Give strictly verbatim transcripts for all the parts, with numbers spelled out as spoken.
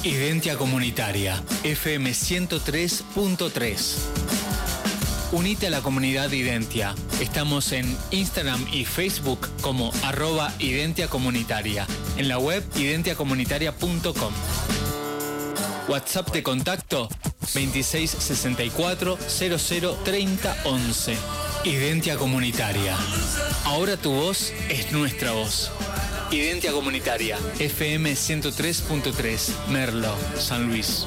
Identia Comunitaria, F M ciento tres punto tres. Unite a la comunidad Identia. Estamos en Instagram y Facebook como arroba Identia Comunitaria. En la web identia comunitaria punto com. WhatsApp de contacto veintiséis sesenta y cuatro cero cero treinta once. Identia Comunitaria. Ahora tu voz es nuestra voz. Identia Comunitaria, F M ciento tres punto tres, Merlo, San Luis.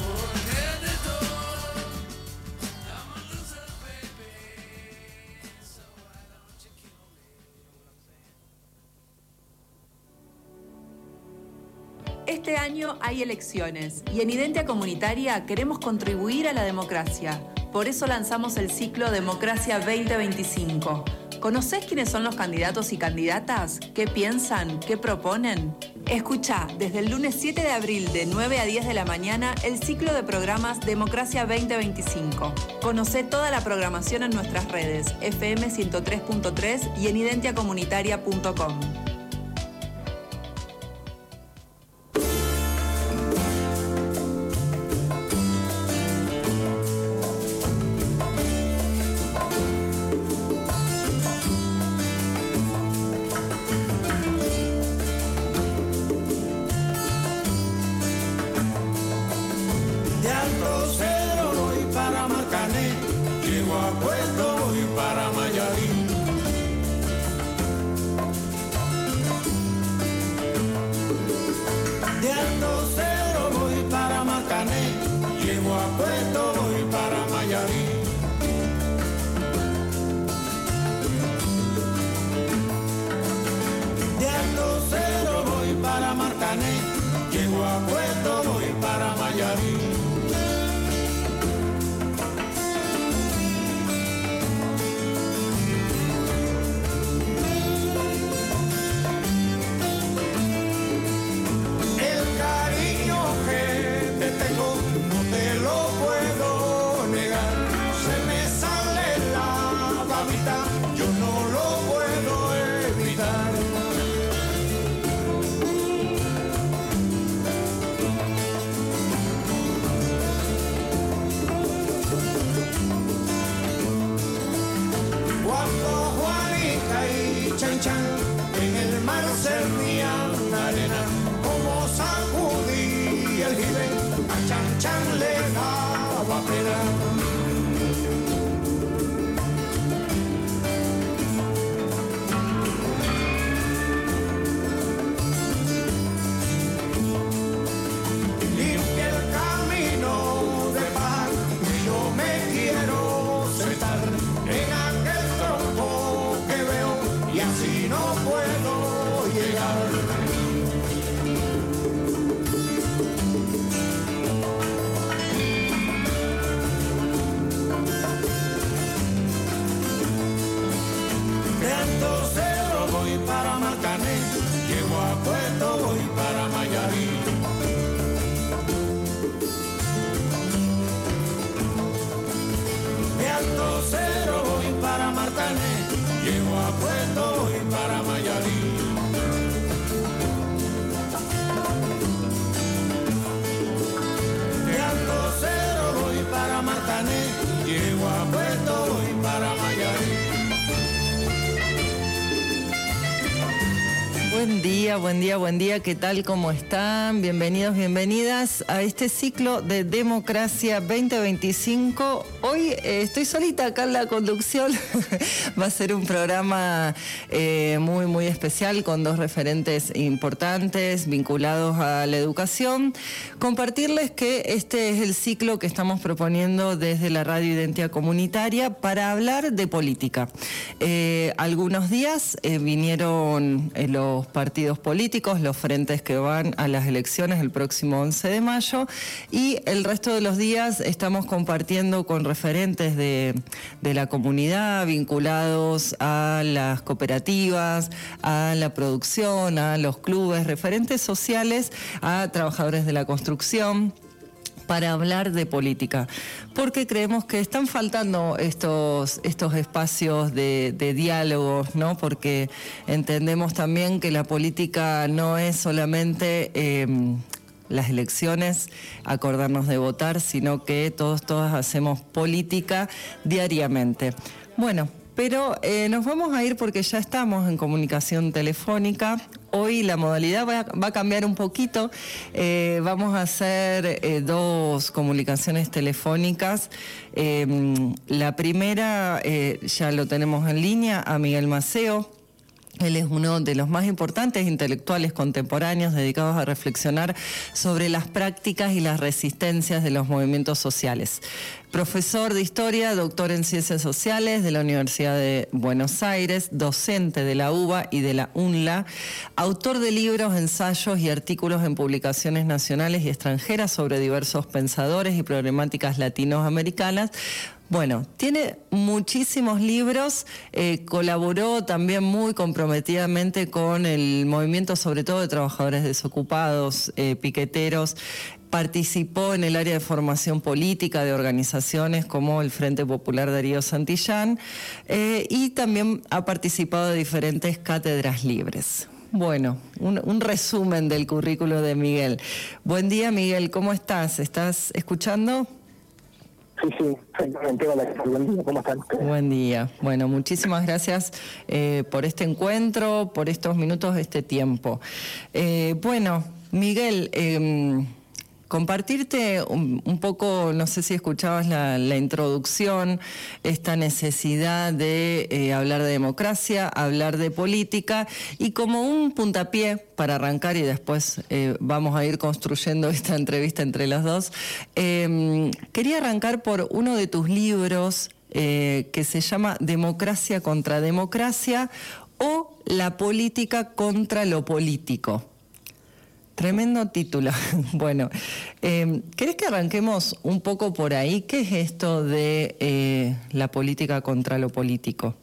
Este año hay elecciones y en Identia Comunitaria queremos contribuir a la democracia. Por eso lanzamos el ciclo Democracia veinte veinticinco. ¿Conocés quiénes son los candidatos y candidatas? ¿Qué piensan? ¿Qué proponen? Escuchá desde el lunes siete de abril de nueve a diez de la mañana el ciclo de programas Democracia veinte veinticinco. Conocé toda la programación en nuestras redes F M ciento tres punto tres y en identia comunitaria punto com. Buen día, buen día, buen día. ¿Qué tal? ¿Cómo están? Bienvenidos, bienvenidas a este ciclo de Democracia veinte veinticinco. Hoy eh, estoy solita acá en la conducción. Va a ser un programa eh, muy, muy especial con dos referentes importantes vinculados a la educación. Compartirles que este es el ciclo que estamos proponiendo desde la Radio Identia Comunitaria para hablar de política. Eh, algunos días eh, vinieron eh, los partidos políticos, los frentes que van a las elecciones el próximo once de mayo, y el resto de los días estamos compartiendo con referentes de, de la comunidad vinculados a las cooperativas, a la producción, a los clubes, referentes sociales, a trabajadores de la construcción, para hablar de política, porque creemos que están faltando estos, estos espacios de, de diálogo, ¿no? Porque entendemos también que la política no es solamente eh, las elecciones, acordarnos de votar, sino que todos, todas hacemos política diariamente. Bueno, pero eh, nos vamos a ir porque ya estamos en comunicación telefónica. Hoy la modalidad va a, va a cambiar un poquito. Eh, vamos a hacer eh, dos comunicaciones telefónicas. Eh, la primera eh, ya lo tenemos en línea, a Miguel Maceo. Él es uno de los más importantes intelectuales contemporáneos dedicados a reflexionar sobre las prácticas y las resistencias de los movimientos sociales. Profesor de Historia, doctor en Ciencias Sociales de la Universidad de Buenos Aires, docente de la U B A y de la U N L A, autor de libros, ensayos y artículos en publicaciones nacionales y extranjeras sobre diversos pensadores y problemáticas latinoamericanas. Bueno, tiene muchísimos libros, eh, colaboró también muy comprometidamente con el movimiento, sobre todo de trabajadores desocupados, eh, piqueteros, participó en el área de formación política de organizaciones como el Frente Popular Darío Santillán eh, y también ha participado de diferentes cátedras libres. Bueno, un, un resumen del currículo de Miguel. Buen día, Miguel, ¿cómo estás? ¿Estás escuchando? Sí, sí, exactamente. Hola, buen día, ¿cómo están ustedes? Buen día. Bueno, muchísimas gracias eh, por este encuentro, por estos minutos, este tiempo. Eh, bueno, Miguel, eh, compartirte un, un poco, no sé si escuchabas la, la introducción, esta necesidad de eh, hablar de democracia, hablar de política, y como un puntapié para arrancar, y después eh, vamos a ir construyendo esta entrevista entre los dos, eh, quería arrancar por uno de tus libros eh, que se llama Democracia contra Democracia o La política contra lo político. Tremendo título. Bueno, eh, ¿querés que arranquemos un poco por ahí? ¿Qué es esto de eh, la política contra lo político?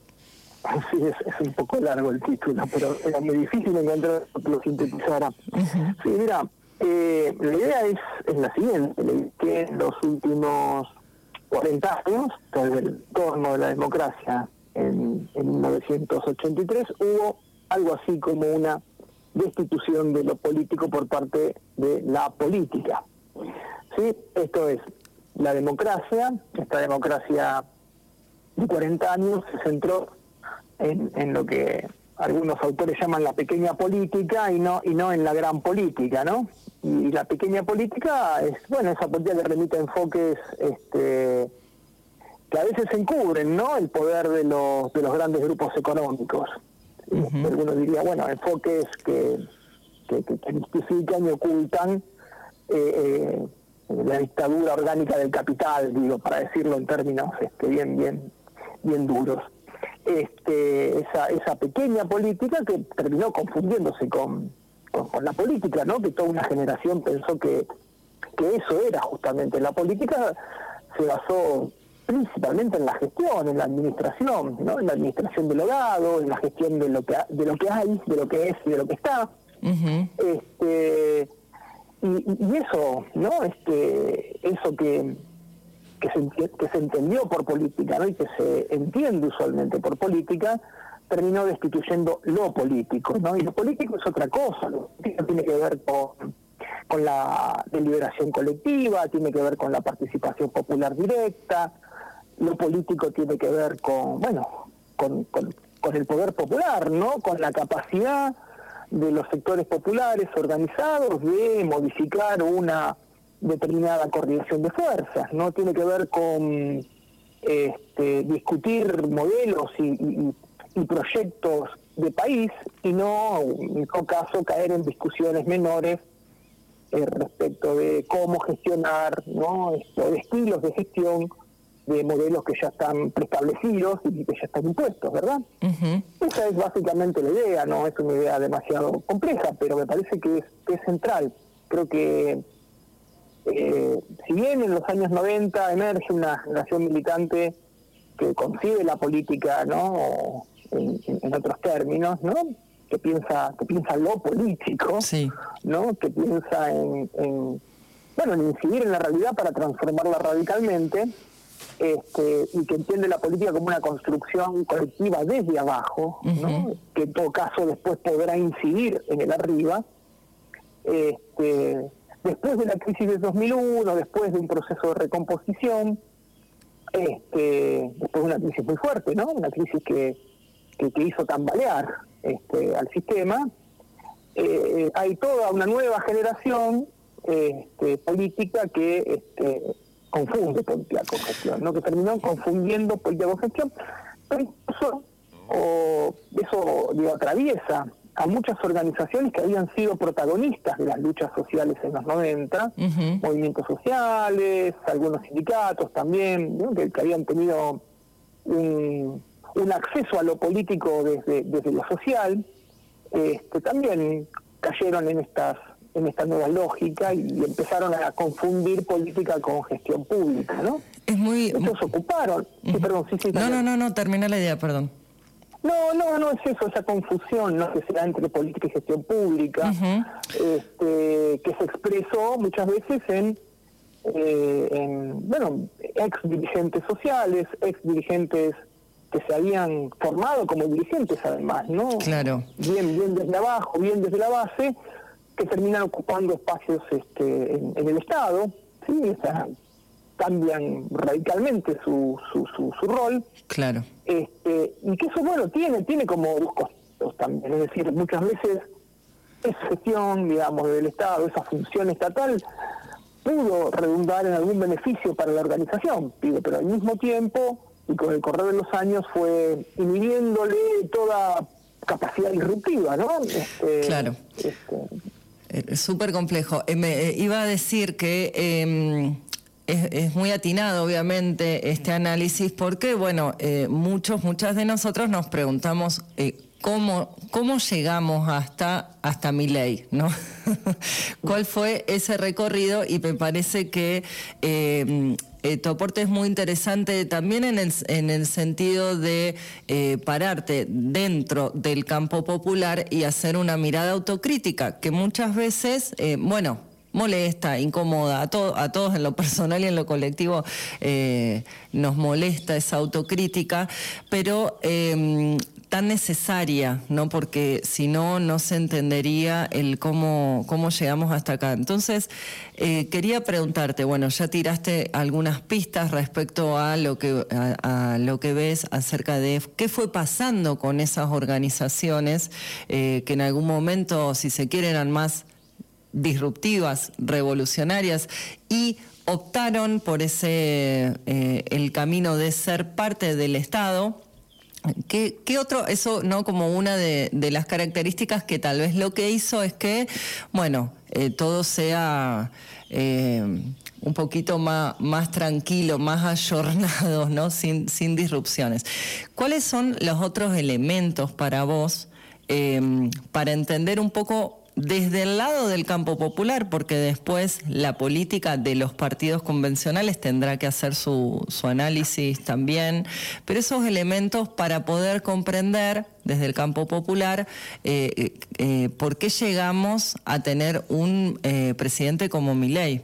Sí, es, es un poco largo el título, pero era muy difícil encontrar que lo sintetizara. Uh-huh. Sí, mira, eh, la idea es, es la siguiente, que en los últimos cuarenta años, desde el torno de la democracia en, en mil novecientos ochenta y tres, hubo algo así como una destitución de lo político por parte de la política. ¿Sí? Esto es, la democracia, esta democracia de cuarenta años se centró en, en lo que algunos autores llaman la pequeña política y no y no en la gran política, ¿no? Y la pequeña política es, bueno, esa política que remite a enfoques este, que a veces encubren, ¿no?, el poder de los de los grandes grupos económicos. Uh-huh. Algunos dirían, bueno, enfoques que, que, que, que justifican y ocultan eh, eh, la dictadura orgánica del capital, digo, para decirlo en términos este, bien, bien, bien duros. Este, esa, esa pequeña política que terminó confundiéndose con, con, con la política, ¿no? Que toda una generación pensó que, que eso era justamente. La política se basó principalmente en la gestión, en la administración, ¿no? En la administración del legado, en la gestión de lo que de lo que hay, de lo que es y de lo que está. Uh-huh. Este y, y eso, ¿no? Este eso que que se que se entendió por política, ¿no? Y que se entiende usualmente por política, terminó destituyendo lo político, ¿no? Y lo político es otra cosa. Lo político tiene que ver con con la deliberación colectiva, tiene que ver con la participación popular directa. Lo político tiene que ver con, bueno, con, con, con el poder popular, ¿no? Con la capacidad de los sectores populares organizados de modificar una determinada coordinación de fuerzas, ¿no? Tiene que ver con este, discutir modelos y, y, y proyectos de país y no, en todo caso, caer en discusiones menores eh, respecto de cómo gestionar, ¿no? Esto, de estilos de gestión de modelos que ya están preestablecidos y que ya están impuestos, ¿verdad? Uh-huh. Esa es básicamente la idea, no es una idea demasiado compleja, pero me parece que es, que es central. Creo que eh, si bien en los años noventa emerge una generación militante que concibe la política, ¿no?, en, en, en otros términos, ¿no?, que piensa que piensa lo político, sí, ¿no?, que piensa en, en bueno en incidir en la realidad para transformarla radicalmente. Este, y que entiende la política como una construcción colectiva desde abajo, ¿no? Uh-huh. Que en todo caso después podrá incidir en el arriba. Este, después de la crisis de dos mil uno, después de un proceso de recomposición, este, después de una crisis muy fuerte, ¿no? Una crisis que, que, que hizo tambalear este, al sistema, eh, hay toda una nueva generación este, política que este, confunde política con gestión, ¿no? Que terminó confundiendo política con gestión, pero incluso o eso digo, atraviesa a muchas organizaciones que habían sido protagonistas de las luchas sociales en los noventa, uh-huh. movimientos sociales, algunos sindicatos también, ¿no? que, que habían tenido un, un acceso a lo político desde, desde lo social, este, también cayeron en estas en esta nueva lógica y, y empezaron a confundir política con gestión pública, ¿no? Es muy... Ellos ocuparon... Uh-huh. Sí, perdón, sí, sí, no, no, no, no, termina la idea, perdón. No, no, no es eso, esa confusión, ¿no? Que se da entre política y gestión pública, uh-huh. este, que se expresó muchas veces en, eh, en, bueno, ex dirigentes sociales, ex dirigentes que se habían formado como dirigentes además, ¿no? Claro. Bien, bien desde abajo, bien desde la base, que terminan ocupando espacios este, en, en el Estado, ¿sí? O sea, cambian radicalmente su, su, su, su rol. Claro. Este, y que eso, bueno, tiene tiene como dos costos también. Es decir, muchas veces esa gestión, digamos, del Estado, esa función estatal, pudo redundar en algún beneficio para la organización, pero al mismo tiempo, y con el correr de los años, fue inhibiéndole toda capacidad disruptiva, ¿no? Este, claro. Este, es súper complejo. Eh, me, eh, iba a decir que... Eh, Es, es muy atinado, obviamente, este análisis, porque, bueno, eh, muchos, muchas de nosotros nos preguntamos eh, cómo, cómo llegamos hasta, hasta Milei, ¿no? ¿Cuál fue ese recorrido? Y me parece que eh, eh, tu aporte es muy interesante también en el, en el sentido de eh, pararte dentro del campo popular y hacer una mirada autocrítica, que muchas veces, eh, bueno... molesta, incomoda, a, to- a todos en lo personal y en lo colectivo eh, nos molesta esa autocrítica, pero eh, tan necesaria, ¿no? Porque si no, no se entendería el cómo, cómo llegamos hasta acá. Entonces, eh, quería preguntarte, bueno, ya tiraste algunas pistas respecto a lo que a, a lo que ves acerca de qué fue pasando con esas organizaciones eh, que en algún momento, si se quieren, eran más disruptivas, revolucionarias, y optaron por ese eh, el camino de ser parte del Estado. ¿Qué, qué otro? Eso, ¿no? Como una de, de las características que tal vez lo que hizo es que, bueno, eh, todo sea eh, un poquito más, más tranquilo, más ayornado, ¿no? Sin, sin disrupciones. ¿Cuáles son los otros elementos para vos eh, para entender un poco desde el lado del campo popular, porque después la política de los partidos convencionales tendrá que hacer su, su análisis también, pero esos elementos para poder comprender desde el campo popular eh, eh, por qué llegamos a tener un eh, presidente como Milei?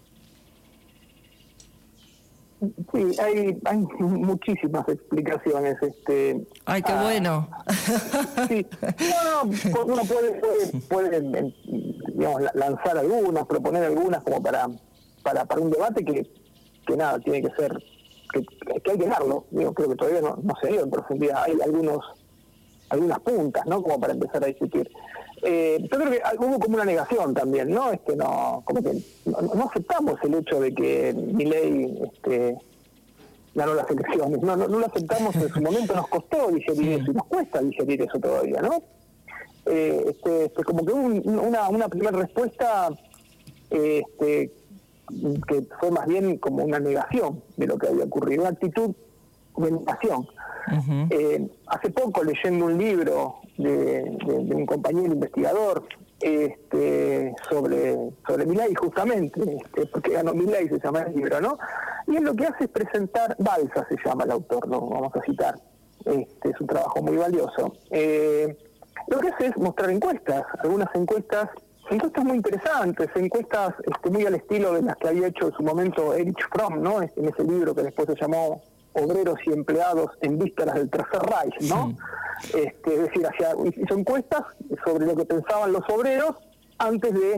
Sí, hay, hay muchísimas explicaciones. Este, ¡Ay, qué ah, bueno! Sí, no, no, uno puede, puede, puede digamos, lanzar algunas, proponer algunas como para para, para un debate que, que nada, tiene que ser, que, que hay que darlo. Digo, creo que todavía no, no se dio en profundidad. Hay algunos algunas puntas, ¿no? Como para empezar a discutir. Eh, yo creo que hubo como una negación también, ¿no? Este, no, como que no, no aceptamos el hecho de que Milei este, ganó las elecciones, no, no, no lo aceptamos en su momento, nos costó digerir eso y nos cuesta digerir eso todavía, ¿no? Eh, este, este, como que un, una, una primera respuesta este, que fue más bien como una negación de lo que había ocurrido, una actitud de negación. Uh-huh. Eh, hace poco, leyendo un libro de, de, de un compañero investigador este, sobre sobre Milei, justamente, este, porque ganó Milei, se llama el libro, ¿no? Y él lo que hace es presentar, Balsa se llama el autor, ¿no? Vamos a citar, este, es un trabajo muy valioso. Eh, lo que hace es mostrar encuestas, algunas encuestas, encuestas muy interesantes, encuestas este, muy al estilo de las que había hecho en su momento Erich Fromm, ¿no? En ese libro que después se llamó Obreros y Empleados en Vísperas del Tercer Reich, ¿no? Sí. Este, es decir, hacía, hizo encuestas sobre lo que pensaban los obreros antes de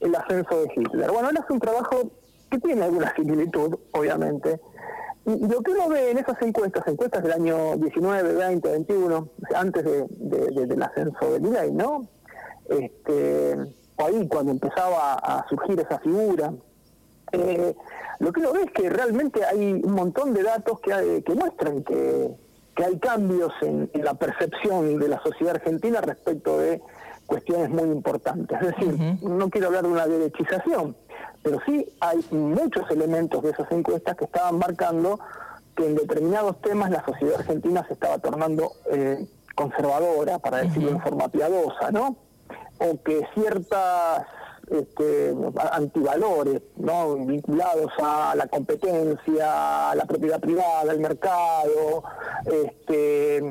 el ascenso de Hitler. Bueno, él hace un trabajo que tiene alguna similitud, obviamente. Y lo que uno ve en esas encuestas, encuestas del año diecinueve, veinte, veintiuno, o sea, antes de, de, de, del ascenso de Milei, ¿no? Este, ahí cuando empezaba a surgir esa figura, eh, lo que uno ve es que realmente hay un montón de datos que, hay, que muestran que, que hay cambios en, en la percepción de la sociedad argentina respecto de cuestiones muy importantes. Es decir, uh-huh. no quiero hablar de una derechización, pero sí hay muchos elementos de esas encuestas que estaban marcando que en determinados temas la sociedad argentina se estaba tornando eh, conservadora, para decirlo uh-huh. en forma piadosa, ¿no? O que ciertas este, antivalores, ¿no?, vinculados a la competencia, a la propiedad privada, al mercado, este,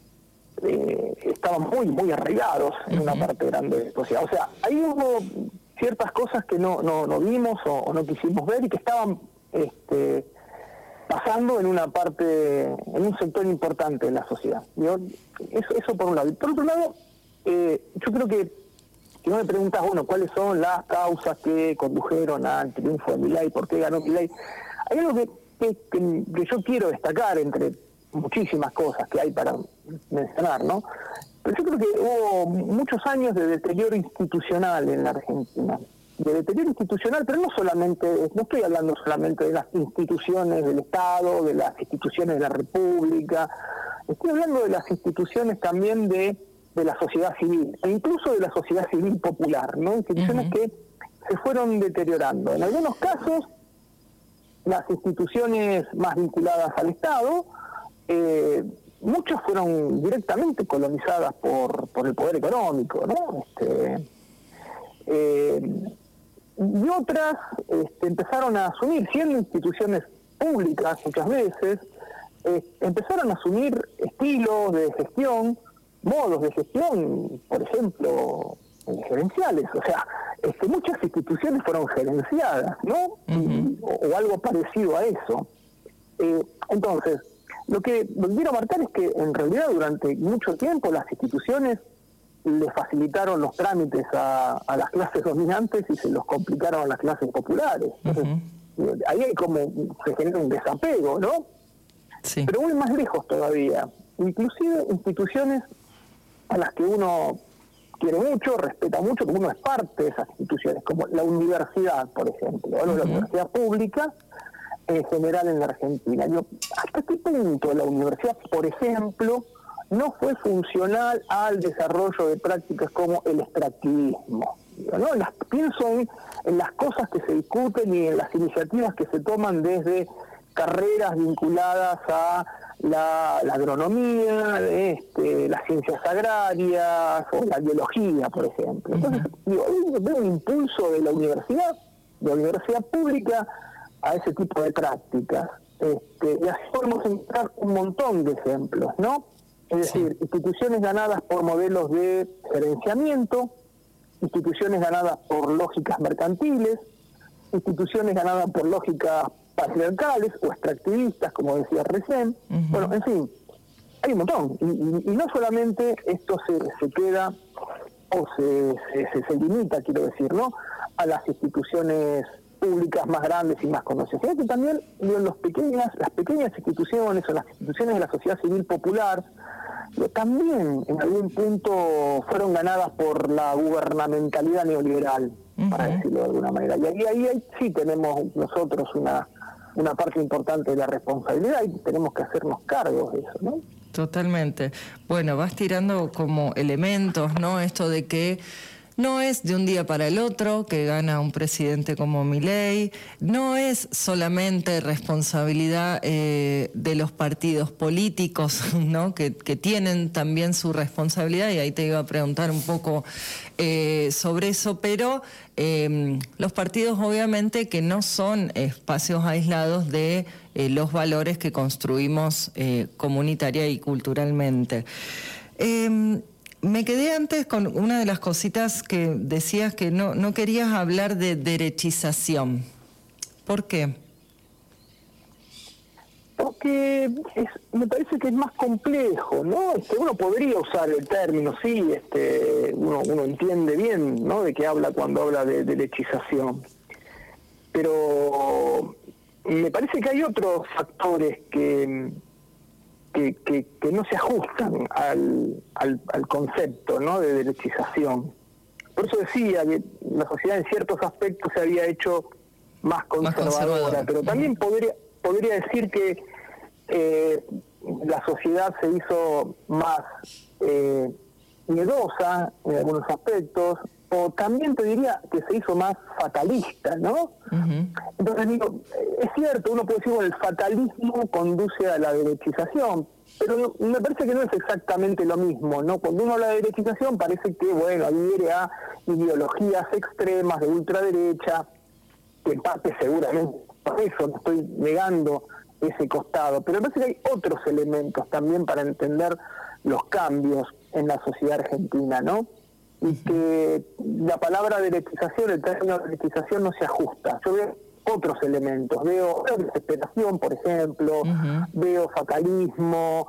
eh, estaban muy, muy arraigados en uh-huh. una parte grande de la sociedad. O sea, ahí hubo ciertas cosas que no, no, no vimos o, o no quisimos ver y que estaban este, pasando en una parte, en un sector importante de la sociedad. Yo, eso, eso por un lado. Y por otro lado, eh, yo creo que, si no me preguntas, bueno, ¿cuáles son las causas que condujeron al triunfo de Milei? ¿Por qué ganó Milei? Hay algo que, que, que, que yo quiero destacar entre muchísimas cosas que hay para mencionar, ¿no? Pero yo creo que hubo muchos años de deterioro institucional en la Argentina. De deterioro institucional, pero no solamente, no estoy hablando solamente de las instituciones del Estado, de las instituciones de la República, estoy hablando de las instituciones también de, de la sociedad civil, e incluso de la sociedad civil popular, ¿no? Instituciones uh-huh. que se fueron deteriorando. En algunos casos, las instituciones más vinculadas al Estado, eh, muchas fueron directamente colonizadas por, por el poder económico, ¿no? Este, eh, y otras este, empezaron a asumir, siendo instituciones públicas muchas veces, eh, empezaron a asumir estilos de gestión, modos de gestión, por ejemplo, gerenciales. O sea, este, muchas instituciones fueron gerenciadas, ¿no? Uh-huh. o, o algo parecido a eso. Eh, entonces, Lo que, lo que quiero marcar es que en realidad durante mucho tiempo las instituciones le facilitaron los trámites a, a las clases dominantes y se los complicaron a las clases populares. Entonces, uh-huh. ahí hay como, se genera un desapego, ¿no? Sí. Pero voy más lejos todavía. Inclusive instituciones a las que uno quiere mucho, respeta mucho, como uno es parte de esas instituciones, como la universidad, por ejemplo, ¿no? Uh-huh. La universidad pública, en general en la Argentina. Yo, ¿hasta qué punto la universidad, por ejemplo, no fue funcional al desarrollo de prácticas como el extractivismo? ¿No? Las, pienso en, en las cosas que se discuten y en las iniciativas que se toman desde carreras vinculadas a la, la agronomía, este, las ciencias agrarias o la biología, por ejemplo. Entonces, digo, veo un impulso de la universidad, de la universidad pública, a ese tipo de prácticas. Este, y así podemos encontrar un montón de ejemplos, ¿no? Es decir, sí. instituciones ganadas por modelos de gerenciamiento, instituciones ganadas por lógicas mercantiles, instituciones ganadas por lógicas patriarcales o extractivistas, como decía recién. Uh-huh. Bueno, en fin, hay un montón. Y, y, y no solamente esto se, se queda o se, se, se limita, quiero decir, ¿no?, a las instituciones públicas más grandes y más conocidas, sino que también digo, los pequeñas, las pequeñas instituciones o las instituciones de la sociedad civil popular digo, también en algún punto fueron ganadas por la gubernamentalidad neoliberal, uh-huh. para decirlo de alguna manera. Y ahí, ahí, ahí sí tenemos nosotros una, una parte importante de la responsabilidad y tenemos que hacernos cargos de eso, ¿no? Totalmente. Bueno, vas tirando como elementos, ¿no? Esto de que no es de un día para el otro que gana un presidente como Milei, no es solamente responsabilidad eh, de los partidos políticos, ¿no?, que, que tienen también su responsabilidad, y ahí te iba a preguntar un poco eh, sobre eso, pero eh, los partidos obviamente que no son espacios aislados de eh, los valores que construimos eh, comunitaria y culturalmente. Eh, Me quedé antes con una de las cositas que decías, que no, no querías hablar de derechización. ¿Por qué? porque es, me parece que es más complejo, ¿no? Este, uno podría usar el término, sí, este, uno, uno entiende bien, ¿no?, de qué habla cuando habla de, de lechización. Pero me parece que hay otros factores que, que, que, que no se ajustan al, al, al concepto, ¿no?, de derechización. Por eso decía que la sociedad en ciertos aspectos se había hecho más conservadora, más conservadora. Pero también podría, podría decir que eh, la sociedad se hizo más eh, miedosa en algunos aspectos, o también te diría que se hizo más fatalista, ¿no? Uh-huh. Entonces digo, es cierto, uno puede decir, bueno, el fatalismo conduce a la derechización, pero no, me parece que no es exactamente lo mismo, ¿no? Cuando uno habla de derechización parece que, bueno, adhiere a ideologías extremas de ultraderecha, que en parte seguramente, por eso no estoy negando ese costado, pero me parece que hay otros elementos también para entender los cambios en la sociedad argentina, ¿no? Y que la palabra derechización, el término derechización no se ajusta. Yo veo otros elementos, veo, veo desesperación, por ejemplo, uh-huh. veo fatalismo,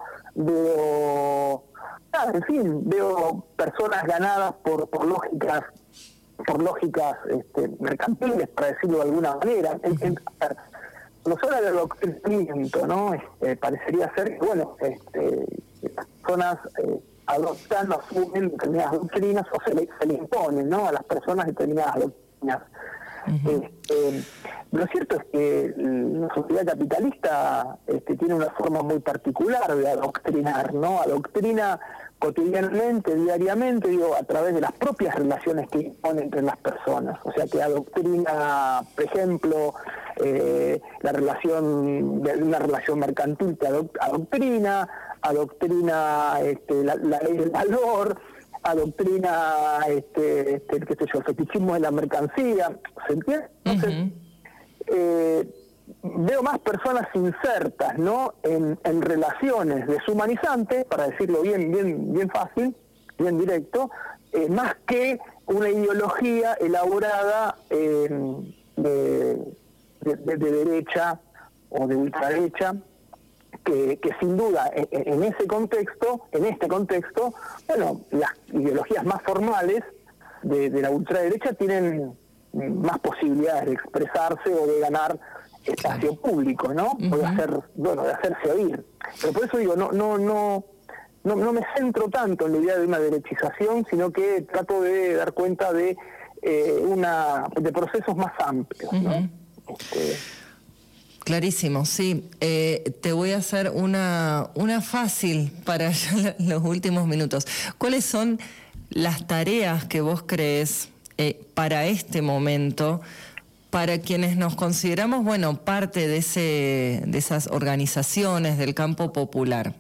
veo, ah, en fin, veo personas ganadas por, por lógicas por lógicas este, mercantiles, para decirlo de alguna manera. Uh-huh. En, en, no solo el adoctrinamiento, ¿no? Este, parecería ser que, bueno, este, las personas eh, adoptan, asumen determinadas doctrinas o se le, se le imponen, ¿no?, a las personas determinadas doctrinas. Uh-huh. Este, lo cierto es que la sociedad capitalista este, tiene una forma muy particular de adoctrinar, ¿no? Adoctrina cotidianamente, diariamente, digo, a través de las propias relaciones que impone entre las personas. O sea, que adoctrina, por ejemplo, eh, la relación, de una relación mercantil que adoctrina, adoctrina este, la, la ley del valor, adoctrina este, este, qué sé yo, el fetichismo de la mercancía, ¿se entiende? Entonces, uh-huh. eh, veo más personas insertas, ¿no?, en, en relaciones deshumanizantes, para decirlo bien, bien, bien fácil, bien directo, eh, más que una ideología elaborada eh, de, de, de, de derecha o de ultraderecha, que, que sin duda en, en ese contexto, en este contexto, bueno, las ideologías más formales de, de la ultraderecha tienen más posibilidades de expresarse o de ganar espacio público, ¿no? Uh-huh. O de hacer, bueno, de hacerse oír. Pero por eso digo, no, no, no, no, no me centro tanto en la idea de una derechización, sino que trato de dar cuenta de eh, una de procesos más amplios, ¿no? Uh-huh. Este, Clarísimo, sí. Eh, te voy a hacer una, una fácil para ya los últimos minutos. ¿Cuáles son las tareas que vos crees eh, para este momento, para quienes nos consideramos, bueno, parte de ese, de esas organizaciones del campo popular?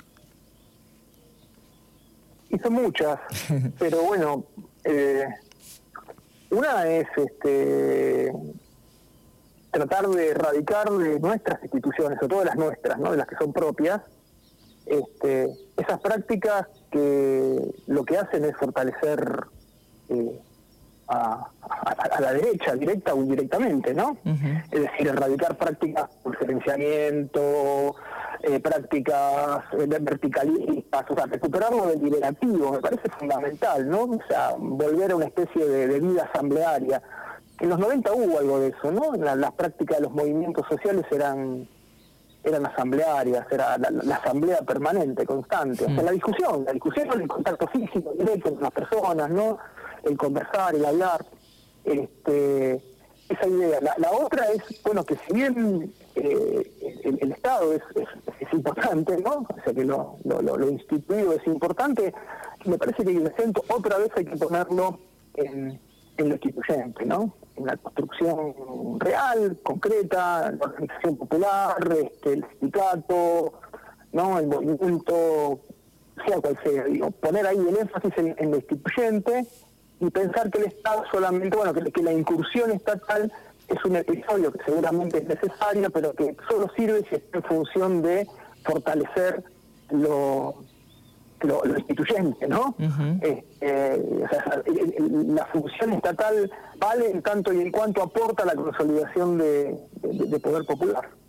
Y son muchas, pero bueno, eh, una es este tratar de erradicar de nuestras instituciones, sobre todo de las nuestras, ¿no?, de las que son propias, este, esas prácticas que lo que hacen es fortalecer eh, a, a, a la derecha, directa o indirectamente, ¿no? Uh-huh. Es decir, erradicar prácticas por gerenciamiento, eh, prácticas eh, verticalistas, o sea, recuperar lo deliberativo, me parece fundamental, ¿no? O sea, volver a una especie de, de vida asamblearia. En los noventa hubo algo de eso, ¿no? La, las prácticas de los movimientos sociales eran eran asamblearias, era la, la asamblea permanente, constante. O sea, la discusión, la discusión, el contacto físico directo entre las personas, ¿no? El conversar, el hablar, este, esa idea. La, la otra es, bueno, que si bien eh, el, el Estado es, es, es importante, ¿no? O sea, que lo, lo, lo instituido es importante, me parece que el acento otra vez hay que ponerlo en, en lo instituyente, ¿no? En la construcción real, concreta, la organización popular, este, el sindicato, ¿no? El movimiento, sea cual sea, digo, poner ahí el énfasis en, en lo instituyente y pensar que el Estado solamente, bueno, que, que la incursión estatal es un episodio que seguramente es necesario, pero que solo sirve si está en función de fortalecer lo, lo, lo instituyente, ¿no? Uh-huh. eh, eh, o sea, la función estatal vale en tanto y en cuanto aporta la consolidación de, de, de poder popular.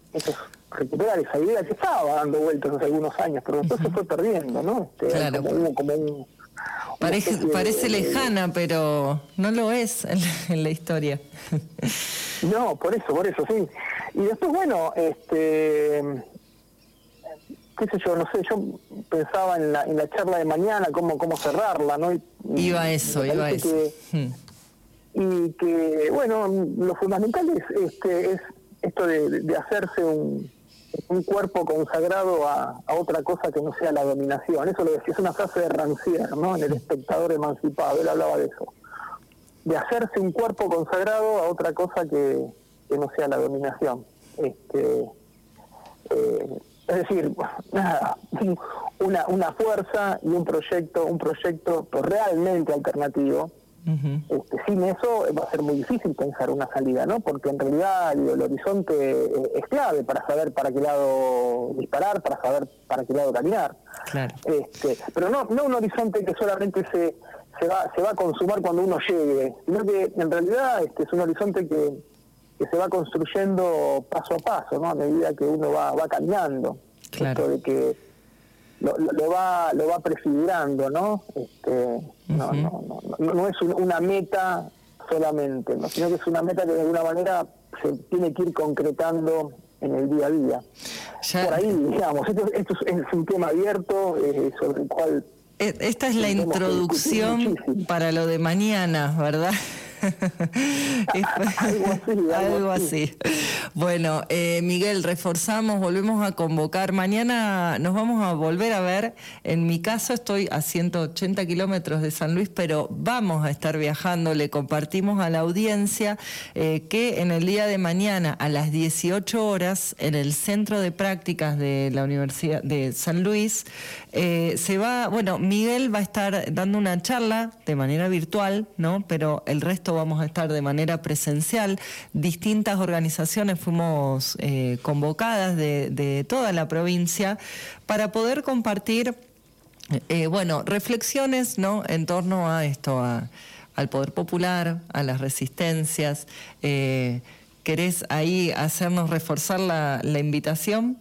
eso es recuperar esa idea que estaba dando vueltas hace algunos años, pero después uh-huh. se fue perdiendo, ¿no? Este, claro. como, como un, parece parece de, lejana, pero no lo es en la, en la historia. No, por eso, por eso, sí. Y después, bueno, este... qué sé yo, no sé, yo pensaba en la, en la charla de mañana, cómo cómo cerrarla, ¿no? Y, iba a eso, iba a eso. Que, hmm. Y que, bueno, lo fundamental es, este, es esto de, de hacerse un, un cuerpo consagrado a, a otra cosa que no sea la dominación. Eso lo decía, es una frase de Rancière, ¿no? En El espectador emancipado, él hablaba de eso. De hacerse un cuerpo consagrado a otra cosa que, que no sea la dominación. Este... Eh, Es decir, nada, una una fuerza y un proyecto, un proyecto realmente alternativo. Uh-huh. Este, sin eso va a ser muy difícil pensar una salida, ¿no? Porque en realidad el, el horizonte es clave para saber para qué lado disparar, para saber para qué lado caminar. Claro. Este, pero no no un horizonte que solamente se se va se va a consumar cuando uno llegue, sino que en realidad este es un horizonte que que se va construyendo paso a paso, ¿no? A medida que uno va va caminando. Claro. Esto de que lo, lo, lo va lo va prefigurando, ¿no? Este, uh-huh. no, no, no, no, no es un, una meta solamente, ¿no? Sino que es una meta que de alguna manera se tiene que ir concretando en el día a día. Ya. Por ahí, digamos, esto, esto es un tema abierto eh, sobre el cual... Esta es la introducción para lo de mañana, ¿verdad? algo así, algo, algo así. Bueno, eh, Miguel, reforzamos, volvemos a convocar. Mañana nos vamos a volver a ver. En mi caso estoy a ciento ochenta kilómetros de San Luis, pero vamos a estar viajando. Le compartimos a la audiencia eh, que en el día de mañana a las dieciocho horas en el Centro de Prácticas de la Universidad de San Luis eh, se va, bueno, Miguel va a estar dando una charla de manera virtual, ¿no? Pero el resto vamos a estar de manera presencial. Distintas organizaciones fuimos eh, convocadas de, de toda la provincia para poder compartir, eh, bueno, reflexiones, ¿no? En torno a esto, a, al poder popular, a las resistencias. Eh, ¿Querés ahí hacernos reforzar la, la invitación?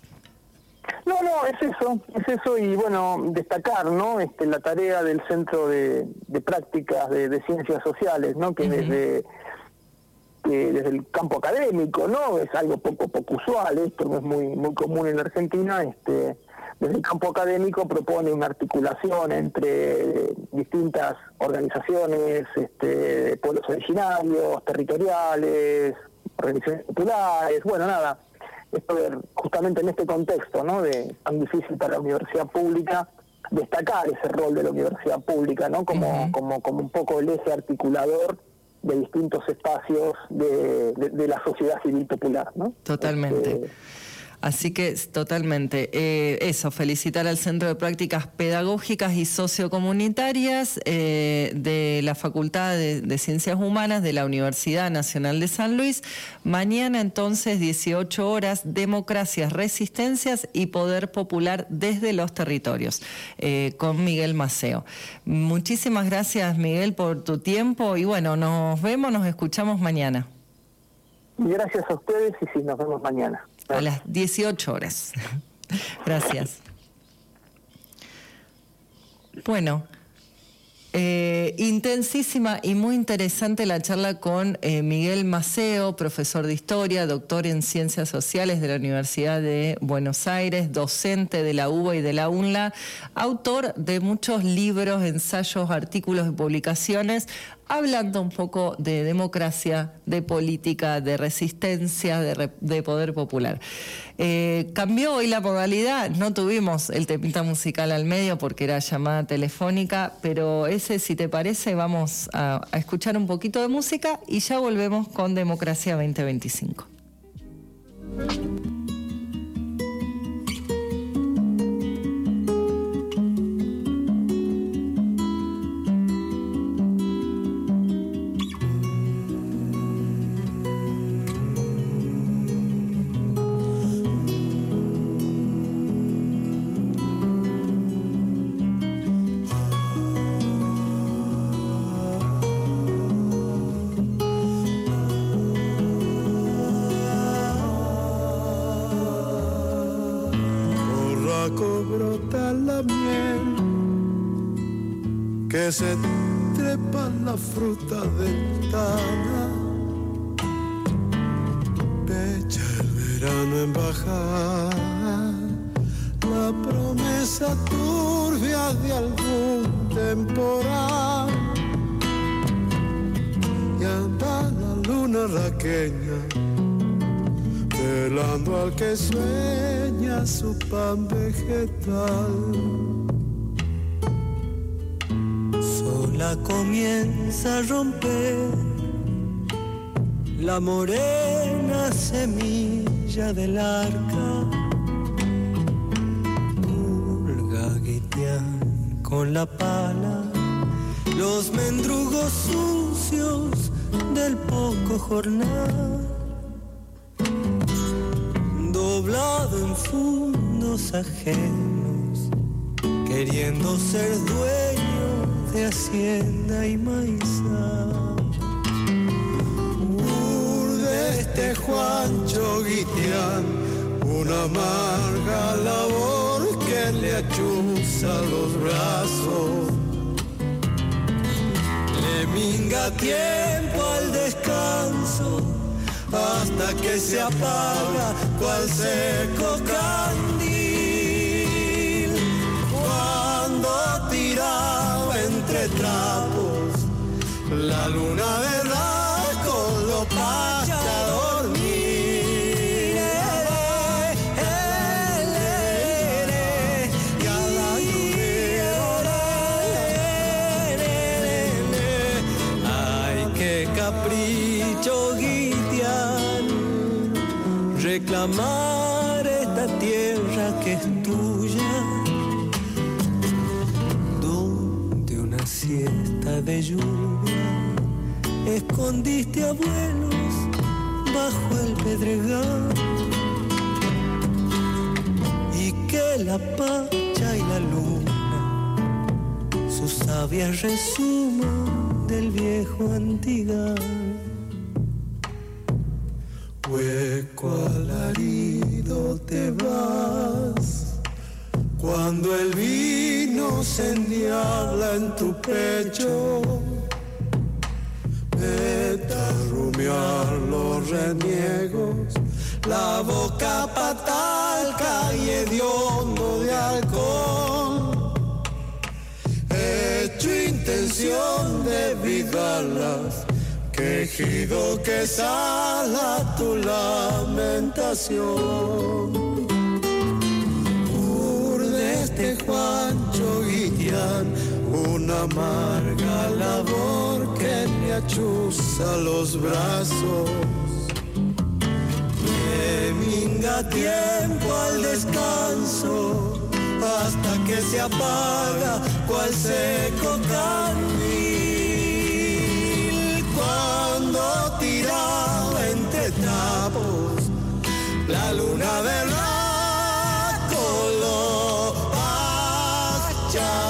No, no, es eso, es eso y bueno, destacar, ¿no? Este, la tarea del Centro de, de Prácticas de, de Ciencias Sociales, ¿no? Que uh-huh. desde que desde el campo académico, ¿no? Es algo poco poco usual, esto no es muy muy común en la Argentina, este, desde el campo académico propone una articulación entre distintas organizaciones, este, pueblos originarios, territoriales, organizaciones populares, bueno, nada. Esto de, justamente en este contexto, ¿no? De tan difícil para la universidad pública, destacar ese rol de la universidad pública, ¿no? Como, uh-huh. como, como un poco el eje articulador de distintos espacios de, de, de la sociedad civil popular, ¿no? Totalmente. Este, Así que totalmente, eh, eso, felicitar al Centro de Prácticas Pedagógicas y Sociocomunitarias eh, de la Facultad de, de Ciencias Humanas de la Universidad Nacional de San Luis. Mañana entonces, dieciocho horas, democracias, resistencias y poder popular desde los territorios, eh, con Miguel Maceo. Muchísimas gracias, Miguel, por tu tiempo y bueno, nos vemos, nos escuchamos mañana. Gracias a ustedes y sí, nos vemos mañana. A las dieciocho horas. Gracias. Bueno, eh, intensísima y muy interesante la charla con eh, Miguel Maceo, profesor de Historia, doctor en Ciencias Sociales de la Universidad de Buenos Aires, docente de la U B A y de la UNLA, autor de muchos libros, ensayos, artículos y publicaciones, hablando un poco de democracia, de política, de resistencia, de, re, de poder popular. Eh, cambió hoy la modalidad, no tuvimos el temita musical al medio porque era llamada telefónica, pero ese, si te parece, vamos a, a escuchar un poquito de música y ya volvemos con Democracia veinte veinticinco. tabaco brota la miel, que se trepa la fruta dentada, pecha el verano en bajar, la promesa turbia de algún temporal, y anda la luna raqueña velando al que sueña su pan vegetal. Sola comienza a romper la morena semilla del arca, pulga guitean con la pala los mendrugos sucios del poco jornal, doblado en fundos ajenos, queriendo ser dueño de hacienda y maizal. Urde este Juancho Guitián, una amarga labor que le achuza los brazos, le minga tiempo al descanso, hasta que se apaga cual seco candil. Cuando tiraba entre trapos la luna de rasco lo pacha a dormir. Y a la lluvia, ay, qué capricho reclamar esta tierra que es tuya, donde una siesta de lluvia escondiste abuelos bajo el pedregal, y que la pacha y la luna sus sabias resuman del viejo Antigal. Hueco alarido te vas, cuando el vino se endiabla en tu pecho, vete a rumiar los reniegos, la boca patalca y hediondo de alcohol, hecho intención de vidarlas, quejido que sala tu lamentación. Urde este Juancho Guitián, una amarga labor que le achuza los brazos, le minga tiempo al descanso, hasta que se apaga cual seco candil. Cuando tiraba entre trapos la luna de rasco lo pacha a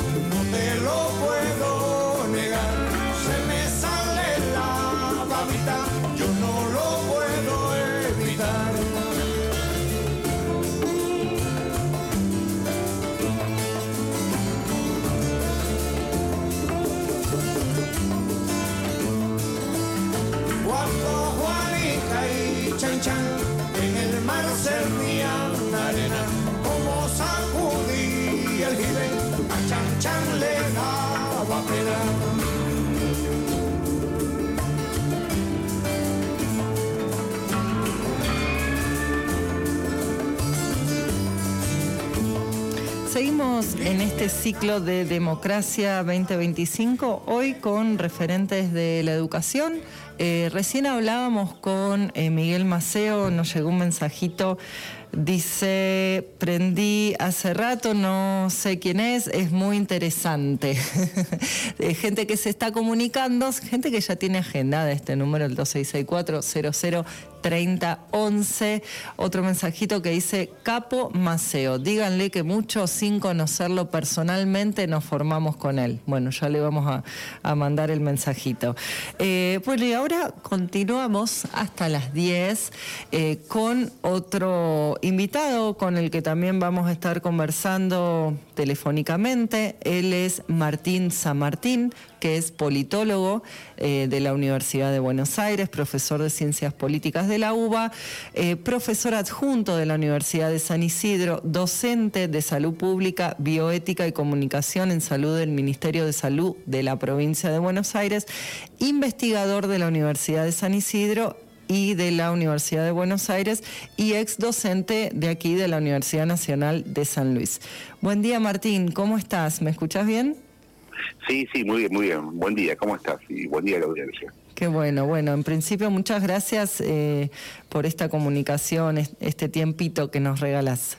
babita chan chan le daba pena. Seguimos en este ciclo de Democracia veinte veinticinco, hoy con referentes de la educación. Eh, recién hablábamos con eh, Miguel Maceo, nos llegó un mensajito, dice, prendí hace rato, no sé quién es, es muy interesante. Gente que se está comunicando, gente que ya tiene agendada este número, el dos seis seis cuatro cero cero treinta once. Otro mensajito que dice, Capo Maceo, díganle que mucho sin conocerlo personalmente nos formamos con él. Bueno, ya le vamos a, a mandar el mensajito. Eh, bueno, y ahora continuamos hasta las diez eh, con otro invitado con el que también vamos a estar conversando telefónicamente. Él es Martín San Martín, que es politólogo eh, de la Universidad de Buenos Aires, profesor de Ciencias Políticas de la UBA, eh, profesor adjunto de la Universidad de San Isidro, docente de Salud Pública, Bioética y Comunicación en Salud del Ministerio de Salud de la Provincia de Buenos Aires, investigador de la Universidad de San Isidro y de la Universidad de Buenos Aires y ex docente de aquí de la Universidad Nacional de San Luis. Buen día, Martín, ¿cómo estás? ¿Me escuchás bien? Sí, sí, muy bien, muy bien. Buen día, ¿cómo estás? Y buen día a la audiencia. Qué bueno, bueno, en principio muchas gracias eh, por esta comunicación, este tiempito que nos regalás.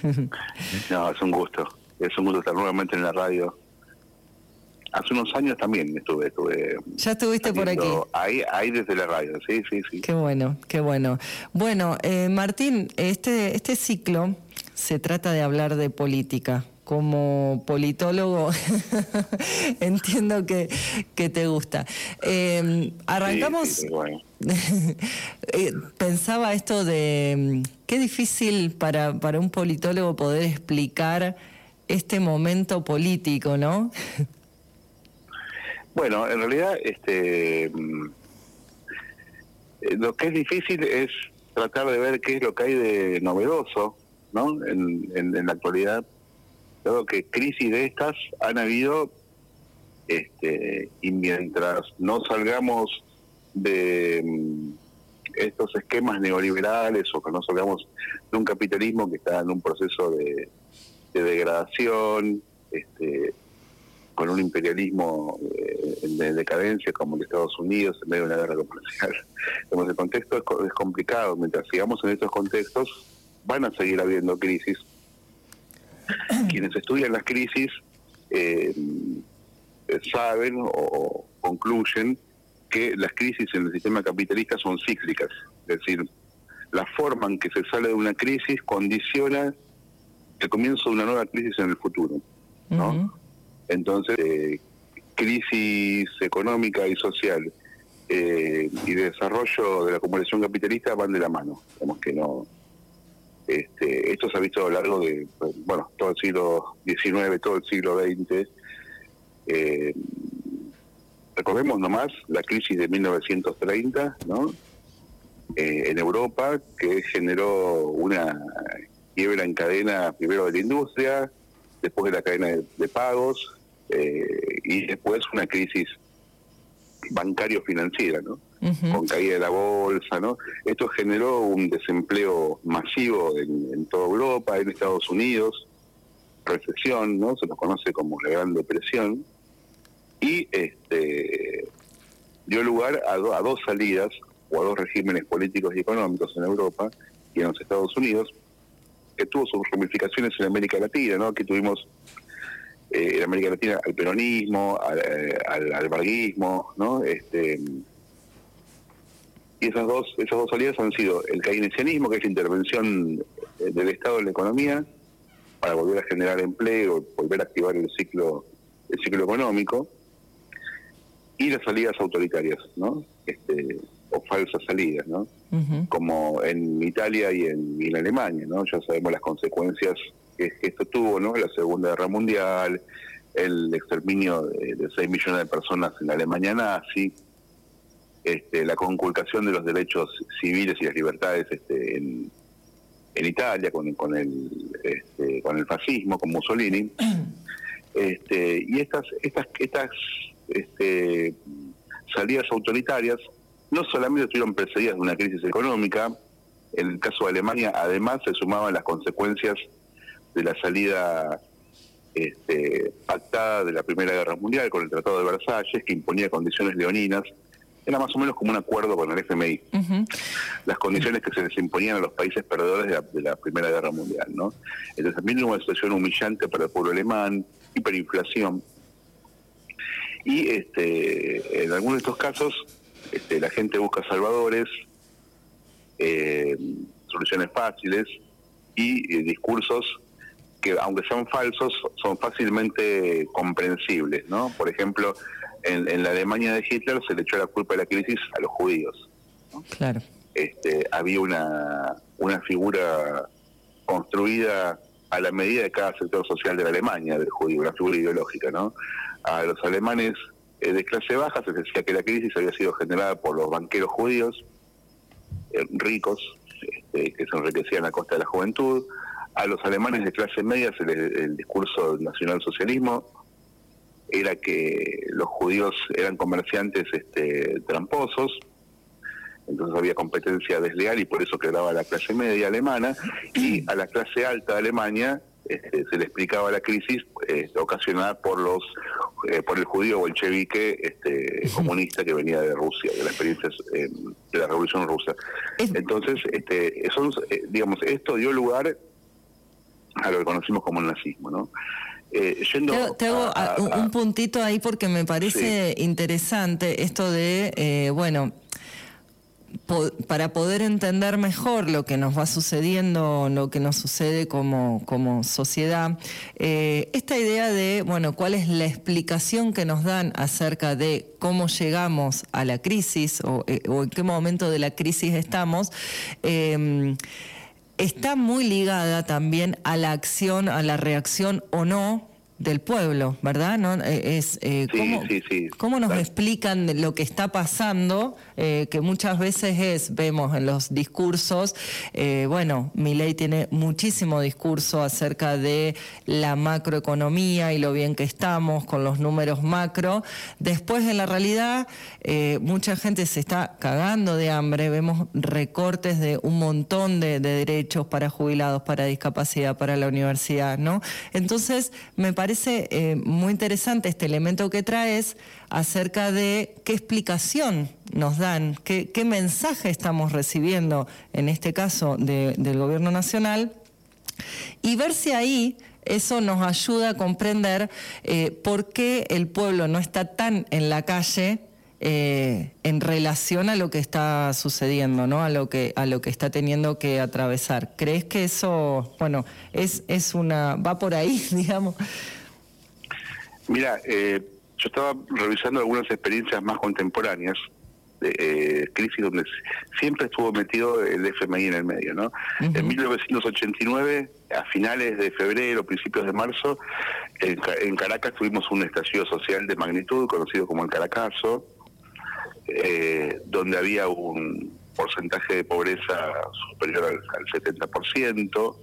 No, es un gusto, es un gusto estar nuevamente en la radio. Hace unos años también estuve, estuve ya estuviste por aquí. Ahí, ahí desde la radio, sí, sí, sí. Qué bueno, qué bueno. Bueno, eh, Martín, este, este ciclo se trata de hablar de política. Como politólogo, entiendo que, que te gusta. Eh, arrancamos... Sí, sí, bueno. eh, pensaba esto de qué difícil para, para un politólogo poder explicar este momento político, ¿no? Bueno, en realidad este lo que es difícil es tratar de ver qué es lo que hay de novedoso, ¿no? En, en, en la actualidad. Creo que crisis de estas han habido, este, y mientras no salgamos de um, estos esquemas neoliberales o que no salgamos de un capitalismo que está en un proceso de, de degradación, este, con un imperialismo eh, de decadencia como el de Estados Unidos en medio de una guerra comercial. Como el contexto es, es complicado, mientras sigamos en estos contextos van a seguir habiendo crisis. Quienes estudian las crisis eh, saben o concluyen que las crisis en el sistema capitalista son cíclicas, es decir, la forma en que se sale de una crisis condiciona el comienzo de una nueva crisis en el futuro, ¿no? Uh-huh. Entonces, eh, crisis económica y social eh, y de desarrollo de la acumulación capitalista van de la mano, digamos que no... Este, esto se ha visto a lo largo de, bueno, todo el siglo diecinueve, todo el siglo veinte. Eh, recordemos nomás la crisis de mil novecientos treinta, ¿no? Eh, en Europa, que generó una quiebra en cadena, primero de la industria, después de la cadena de, de pagos, eh, y después una crisis bancario-financiera, ¿no? Uh-huh. Con caída de la bolsa, ¿no? Esto generó un desempleo masivo en, en toda Europa, en Estados Unidos, recesión, ¿no? Se nos conoce como la Gran Depresión, y este dio lugar a, do, a dos salidas, o a dos regímenes políticos y económicos en Europa y en los Estados Unidos, que tuvo sus ramificaciones en América Latina, ¿no? Aquí tuvimos eh, en América Latina al peronismo, al, al, al varguismo, ¿no? Este... Y esas dos esas dos salidas han sido el keynesianismo, que es la intervención del Estado en la economía para volver a generar empleo, volver a activar el ciclo el ciclo económico, y las salidas autoritarias, ¿no? Este, o falsas salidas, ¿no? Uh-huh. Como en Italia y en, y en Alemania, ¿no? Ya sabemos las consecuencias que, que esto tuvo, ¿no? La Segunda Guerra Mundial, el exterminio de, de seis millones de personas en la Alemania nazi. Este, la conculcación de los derechos civiles y las libertades este, en, en Italia con, con el este, con el fascismo, con Mussolini. Este, y estas estas estas este, salidas autoritarias no solamente estuvieron precedidas de una crisis económica. En el caso de Alemania, además, se sumaban las consecuencias de la salida este, pactada de la Primera Guerra Mundial con el Tratado de Versalles, que imponía condiciones leoninas. Era más o menos como un acuerdo con el F M I, uh-huh. Las condiciones que se les imponían a los países perdedores de la, de la Primera Guerra Mundial, ¿no? Entonces también hubo una situación humillante para el pueblo alemán, hiperinflación, y este, en algunos de estos casos este, la gente busca salvadores, eh, soluciones fáciles y eh, discursos que, aunque sean falsos, son fácilmente comprensibles, ¿no? Por ejemplo, En, en la Alemania de Hitler se le echó la culpa de la crisis a los judíos, ¿no? Claro. Este, había una una figura construida a la medida de cada sector social de la Alemania, del judío, una figura ideológica, ¿no? A los alemanes eh, de clase baja se decía que la crisis había sido generada por los banqueros judíos, eh, ricos, este, que se enriquecían a costa de la juventud. A los alemanes de clase media se les, el discurso del nacionalsocialismo era que los judíos eran comerciantes este, tramposos, entonces había competencia desleal y por eso quebraba la clase media alemana, y a la clase alta de Alemania este, se le explicaba la crisis este, ocasionada por los eh, por el judío bolchevique este, comunista que venía de Rusia, de las experiencias eh, de la Revolución Rusa. Entonces, este, son, eh, digamos, esto dio lugar a lo que conocimos como el nazismo, ¿no? Eh, yendo te, te hago a, a, un puntito ahí porque me parece sí. interesante esto de, eh, bueno, po, para poder entender mejor lo que nos va sucediendo, lo que nos sucede como, como sociedad, eh, esta idea de, bueno, cuál es la explicación que nos dan acerca de cómo llegamos a la crisis o, eh, o en qué momento de la crisis estamos, eh, está muy ligada también a la acción, a la reacción o no del pueblo, ¿verdad? ¿No? Es, eh, sí, ¿cómo, sí, sí. ¿Cómo nos claro. explican lo que está pasando? Eh, que muchas veces es, vemos en los discursos, eh, bueno, Milei tiene muchísimo discurso acerca de la macroeconomía y lo bien que estamos con los números macro. Después, en la realidad, eh, mucha gente se está cagando de hambre, vemos recortes de un montón de, de derechos para jubilados, para discapacidad, para la universidad, ¿no? Entonces, me parece parece eh, muy interesante este elemento que traes acerca de qué explicación nos dan, qué, qué mensaje estamos recibiendo, en este caso de, del gobierno nacional, y ver si ahí eso nos ayuda a comprender eh, por qué el pueblo no está tan en la calle eh, en relación a lo que está sucediendo, ¿no? A lo que a lo que está teniendo que atravesar. ¿Crees que eso, bueno, es es una va por ahí, digamos? Mira, eh, yo estaba revisando algunas experiencias más contemporáneas de eh, crisis donde siempre estuvo metido el F M I en el medio, ¿no? Uh-huh. En mil novecientos ochenta y nueve, a finales de febrero, principios de marzo, en, en Caracas tuvimos un estallido social de magnitud conocido como el Caracazo, eh, donde había un porcentaje de pobreza superior al, al setenta por ciento.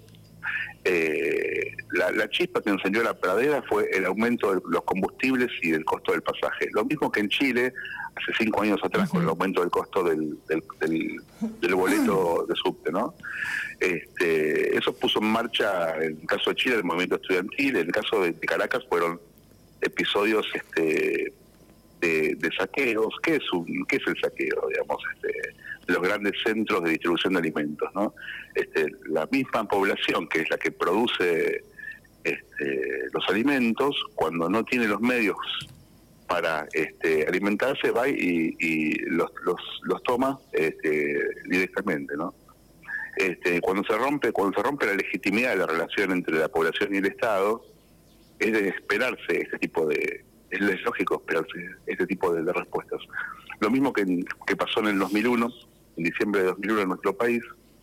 Eh, la, la chispa que encendió la pradera fue el aumento de los combustibles y del costo del pasaje. Lo mismo que en Chile, hace cinco años atrás, uh-huh. con el aumento del costo del, del, del, del boleto de subte, ¿no? Este, eso puso en marcha, en el caso de Chile, el movimiento estudiantil. En el caso de, de Caracas fueron episodios este, de, de saqueos. ¿Qué es un, qué es el saqueo, digamos? Este, los grandes centros de distribución de alimentos, ¿no? Este, la misma población que es la que produce este, los alimentos, cuando no tiene los medios para este, alimentarse, va y, y los, los los toma este, directamente, ¿no? Este, cuando se rompe cuando se rompe la legitimidad de la relación entre la población y el Estado, es de esperarse este tipo de es lógico esperarse este tipo de, de respuestas. Lo mismo que, que pasó en el dos mil uno, en diciembre de dos mil uno en nuestro país,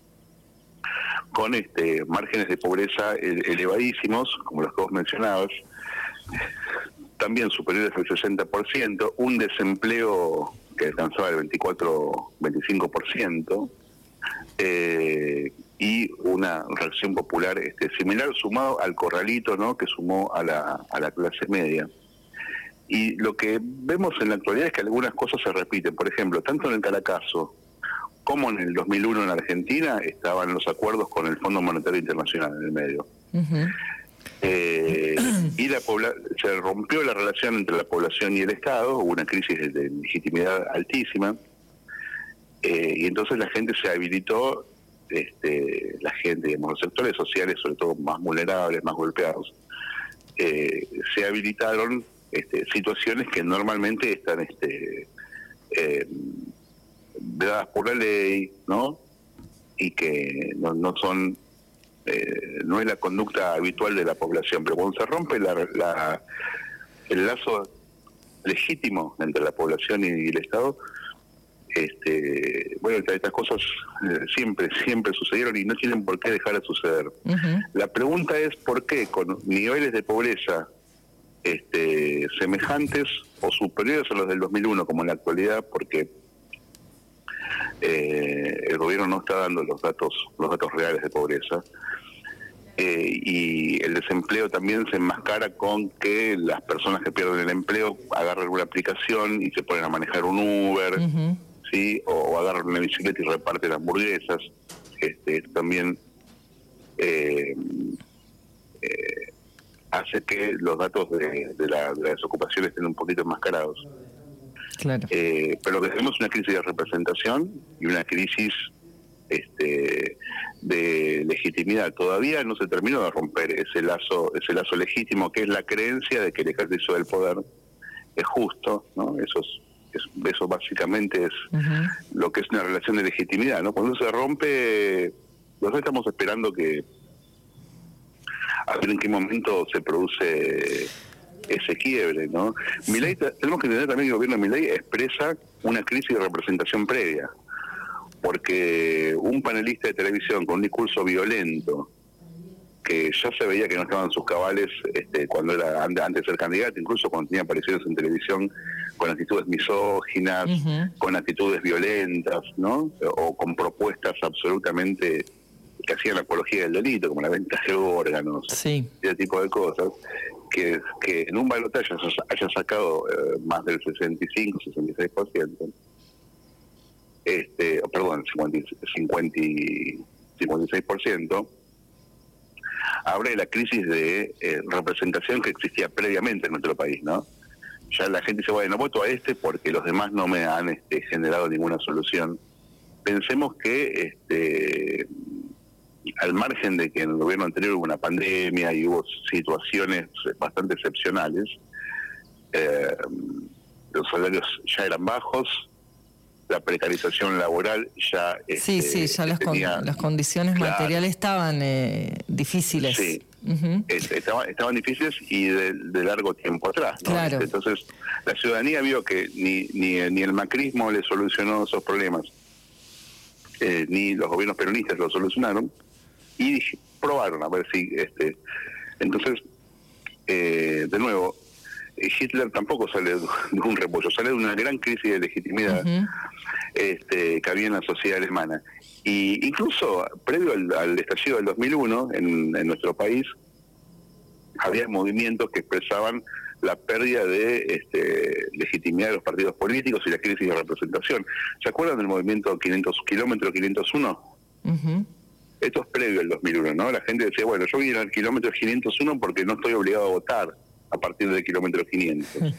con este márgenes de pobreza elevadísimos, como los que vos mencionabas, también superiores al sesenta por ciento, un desempleo que alcanzaba el veinticuatro, veinticinco por ciento, eh, y una reacción popular este, similar, sumado al corralito, ¿no?, que sumó a la, a la clase media. Y lo que vemos en la actualidad es que algunas cosas se repiten. Por ejemplo, tanto en el Caracazo como en el dos mil uno en Argentina estaban los acuerdos con el Fondo Monetario Internacional en el medio. Uh-huh. Eh, y la pobla- se rompió la relación entre la población y el Estado, hubo una crisis de, de legitimidad altísima, eh, y entonces la gente se habilitó, este, la gente, digamos, los sectores sociales, sobre todo más vulnerables, más golpeados, eh, se habilitaron este, situaciones que normalmente están este, eh, dadas por la ley, ¿no? Y que no, no son, eh, no es la conducta habitual de la población, pero cuando se rompe la, la, el lazo legítimo entre la población y, y el Estado, este, bueno, estas cosas eh, siempre, siempre sucedieron y no tienen por qué dejar de suceder. Uh-huh. La pregunta es por qué con niveles de pobreza este, semejantes o superiores a los del dos mil uno, como en la actualidad, porque eh, el gobierno no está dando los datos, los datos reales de pobreza, eh, y el desempleo también se enmascara con que las personas que pierden el empleo agarran una aplicación y se ponen a manejar un Uber, uh-huh. ¿sí? O, o agarran una bicicleta y reparten hamburguesas. Este, también eh, eh, hace que los datos de, de, la, de la desocupación estén un poquito enmascarados. Claro. Eh, pero lo que tenemos es una crisis de representación y una crisis este, de legitimidad. Todavía no se terminó de romper ese lazo, ese lazo legítimo, que es la creencia de que el ejercicio del poder es justo, ¿no? Eso es, es, eso básicamente es uh-huh. lo que es una relación de legitimidad, ¿no? Cuando se rompe, nosotros estamos esperando que a ver en qué momento se produce ese quiebre, ¿no? Sí. Milei, tenemos que entender también que el gobierno de Milei expresa una crisis de representación previa, porque un panelista de televisión con un discurso violento, que ya se veía que no estaban en sus cabales este, cuando era antes, antes de ser candidato, incluso cuando tenía apariciones en televisión con actitudes misóginas, uh-huh. con actitudes violentas, ¿no? O con propuestas absolutamente que hacían apología del delito, como la venta de órganos, sí. ese tipo de cosas, que, que en un balotaje haya sacado eh, más del sesenta y cinco, sesenta y seis por ciento, este, perdón, cincuenta y seis por ciento, abre la crisis de eh, representación que existía previamente en nuestro país, ¿no? Ya la gente dice, bueno, no voto a este porque los demás no me han este, generado ninguna solución. Pensemos que este al margen de que en el gobierno anterior hubo una pandemia y hubo situaciones bastante excepcionales, eh, los salarios ya eran bajos, la precarización laboral ya... Sí, este, sí, ya las, tenía, con, las condiciones claro, materiales estaban eh, difíciles. Sí, uh-huh. estaban, estaban difíciles y de, de largo tiempo atrás, ¿no? Claro. Entonces, la ciudadanía vio que ni, ni, ni el macrismo le solucionó esos problemas, eh, ni los gobiernos peronistas lo solucionaron, y probaron a ver si este entonces eh, de nuevo Hitler tampoco sale de un repollo, sale de una gran crisis de legitimidad uh-huh. este, que había en la sociedad alemana, y incluso previo al, al estallido del dos mil uno en, en nuestro país había movimientos que expresaban la pérdida de este, legitimidad de los partidos políticos y la crisis de representación. ¿Se acuerdan del movimiento quinientos kilómetro quinientos uno? Uh-huh. Esto es previo al dos mil uno, ¿no? La gente decía, bueno, yo voy al kilómetro quinientos uno porque no estoy obligado a votar a partir del kilómetro quinientos.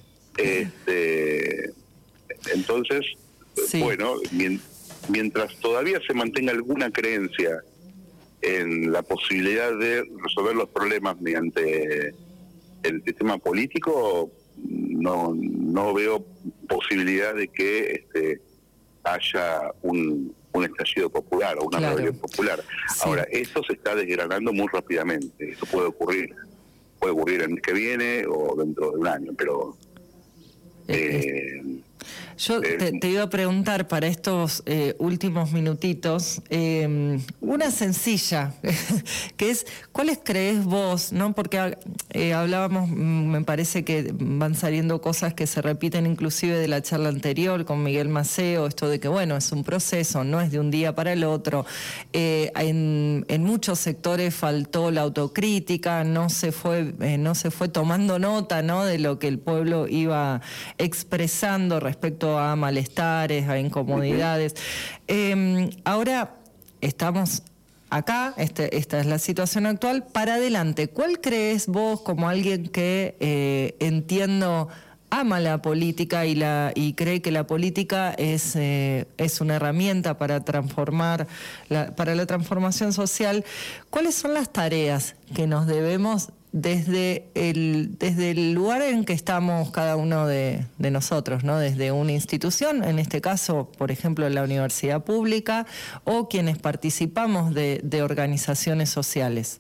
este, entonces, sí. bueno, mientras todavía se mantenga alguna creencia en la posibilidad de resolver los problemas mediante el sistema político, no, no veo posibilidad de que este, haya un... un estallido popular o una claro. rebelión popular. Sí. Ahora, esto se está desgranando muy rápidamente. Esto puede ocurrir, puede ocurrir el mes que viene o dentro de un año, pero... Eh, Yo Eh, te, te iba a preguntar para estos eh, últimos minutitos, eh, una sencilla, que es, ¿cuáles crees vos? ¿No? Porque eh, hablábamos, me parece que van saliendo cosas que se repiten inclusive de la charla anterior con Miguel Maceo, esto de que, bueno, es un proceso, no es de un día para el otro. Eh, en, en muchos sectores faltó la autocrítica, no se fue, eh, no se fue tomando nota, ¿no?, de lo que el pueblo iba expresando respecto a malestares, a incomodidades. Eh, ahora estamos acá, este, esta es la situación actual. Para adelante, ¿cuál crees vos, como alguien que eh, entiendo ama la política y la y cree que la política es eh, es una herramienta para transformar la, para la transformación social, cuáles son las tareas que nos debemos desde el desde el lugar en que estamos cada uno de, de nosotros, ¿no? Desde una institución, en este caso, por ejemplo, la universidad pública, o quienes participamos de, de organizaciones sociales?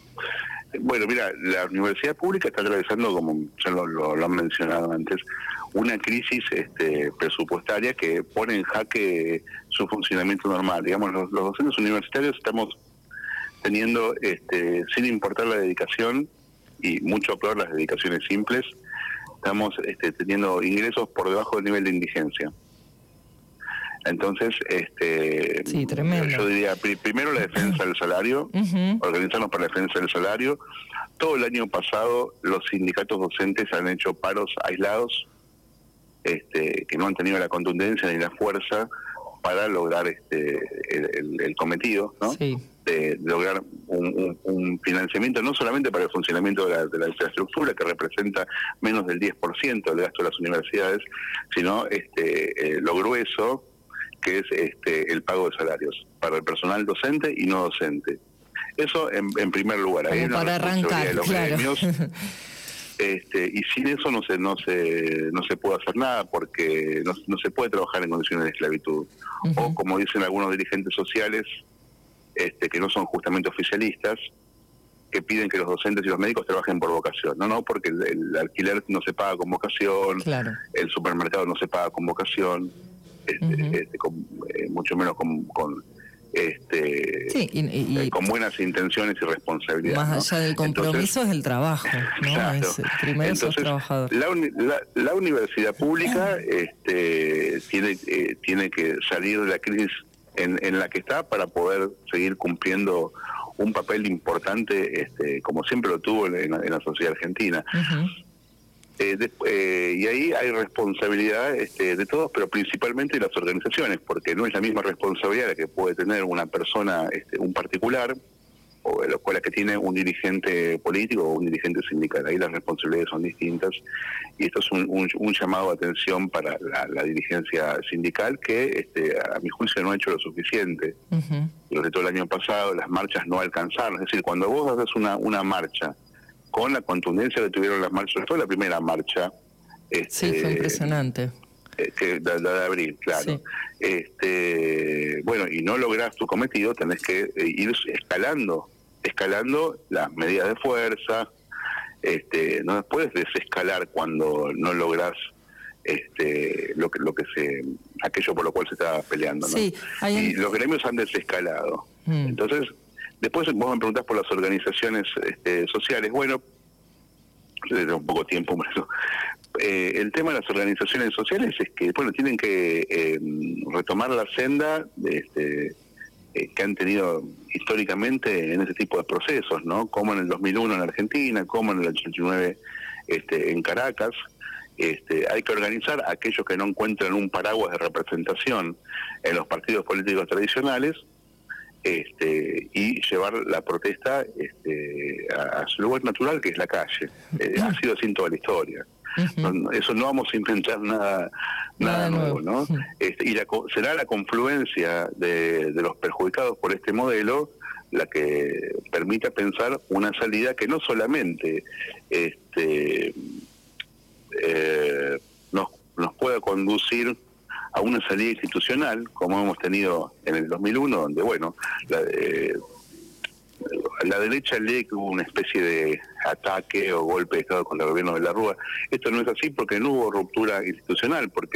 Bueno, mira, la universidad pública está atravesando, como ya lo, lo, lo han mencionado antes, una crisis este, presupuestaria que pone en jaque su funcionamiento normal. Digamos, los, los docentes universitarios estamos teniendo, este, sin importar la dedicación, y mucho peor las dedicaciones simples, estamos este, teniendo ingresos por debajo del nivel de indigencia. Entonces, este, sí, tremendo. Yo diría, pr primero la defensa del salario, uh-huh. organizarnos para la defensa del salario. Todo el año pasado los sindicatos docentes han hecho paros aislados, este, que no han tenido la contundencia ni la fuerza para lograr este el, el, el cometido, ¿no? Sí. De, de lograr un, un, un financiamiento no solamente para el funcionamiento de la, de la infraestructura, que representa menos del diez por ciento del gasto de las universidades, sino este eh, lo grueso, que es este el pago de salarios para el personal docente y no docente. Eso en, en primer lugar. Ahí Como para arrancar, de los claro. gremios, este, y sin eso no se no se no se puede hacer nada, porque no, no se puede trabajar en condiciones de esclavitud. Uh-huh. O como dicen algunos dirigentes sociales, este, que no son justamente oficialistas, que piden que los docentes y los médicos trabajen por vocación. No, no, porque el, el alquiler no se paga con vocación, claro. El supermercado no se paga con vocación. Este, uh-huh. este, con, eh, mucho menos con, con este sí, y, y, eh, con buenas intenciones y responsabilidad. Más ¿no? allá del compromiso. Entonces, es el trabajo, ¿no? Claro. Es, primero Entonces, sos trabajador. La, uni, la, la universidad pública este, tiene eh, tiene que salir de la crisis en, en la que está para poder seguir cumpliendo un papel importante, este, como siempre lo tuvo en, en, la, en la sociedad argentina. Uh-huh. Eh, de, eh, y ahí hay responsabilidad este, de todos, pero principalmente de las organizaciones, porque no es la misma responsabilidad que puede tener una persona, este, un particular, o la cual que tiene un dirigente político o un dirigente sindical. Ahí las responsabilidades son distintas, y esto es un, un, un llamado de atención para la, la dirigencia sindical, que este, a mi juicio no ha hecho lo suficiente. Uh-huh. Durante todo el año pasado las marchas no alcanzaron, es decir, cuando vos haces una, una marcha con la contundencia que tuvieron las marchas, fue la primera marcha. Este, sí, fue impresionante. Eh, que la, la de abril, claro. Sí. Este, bueno, y no lográs tu cometido, tenés que eh, ir escalando, escalando las medidas de fuerza. Este, no puedes desescalar cuando no lográs este, lo que lo que se aquello por lo cual se está peleando, ¿no? Sí, hay un... Y los gremios han desescalado. Mm. Entonces, después vos me preguntás por las organizaciones este, sociales. Bueno, tengo un poco de tiempo por eso. Eh, el tema de las organizaciones sociales es que, bueno, tienen que eh, retomar la senda de, este, eh, que han tenido históricamente en ese tipo de procesos, ¿no? Como en el dos mil uno en Argentina, como en el ochenta y nueve este, en Caracas. Este, hay que organizar a aquellos que no encuentran un paraguas de representación en los partidos políticos tradicionales, Este, y llevar la protesta este, a, a su lugar natural, que es la calle. Eh, ha sido así en toda la historia. Uh-huh. No, eso no vamos a inventar nada nada, nada nuevo, ¿no? Uh-huh. Este, y la, será la confluencia de, de los perjudicados por este modelo la que permita pensar una salida que no solamente este, eh, nos, nos pueda conducir a una salida institucional, como hemos tenido en el dos mil uno, donde, bueno, la, eh, la derecha lee que hubo una especie de ataque o golpe de Estado contra el gobierno de la Rúa. Esto no es así porque no hubo ruptura institucional, porque